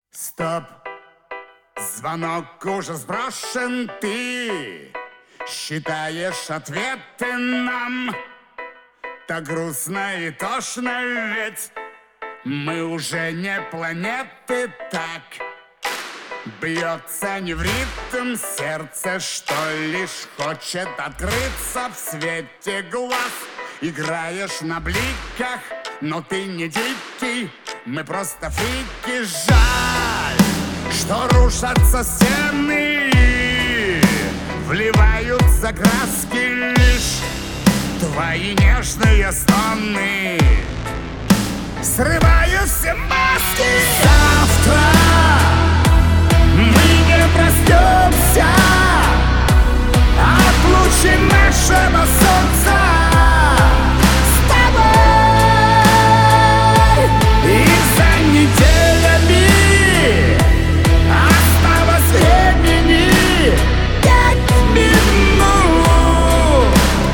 Стоп! Звонок уже сброшен, ты считаешь ответы нам. Так грустно и тошно, ведь мы уже не планеты, так. Бьется не в ритм сердце, что лишь хочет открыться в свете глаз. Играешь на бликах, но ты не дикий, мы просто фрики. Жаль, что рушатся стены, вливаются краски лишь твои нежные стоны. Срываю все маски. Завтра мы не проснемся от лучей нашего солнца. С тобой и за неделями осталось времени 5 минут,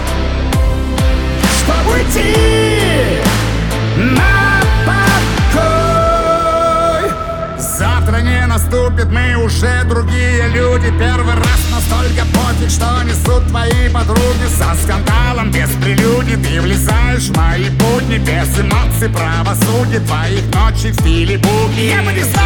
чтобы уйти на покой. Завтра не наступит, мы уже другие люди. Первый раз настолько пофиг, что несут твои подруги. Со скандалом, без прелюдий ты влезаешь в мои будни. Без эмоций, правосудия твоих ночей в стиле буги. Я бы не знал,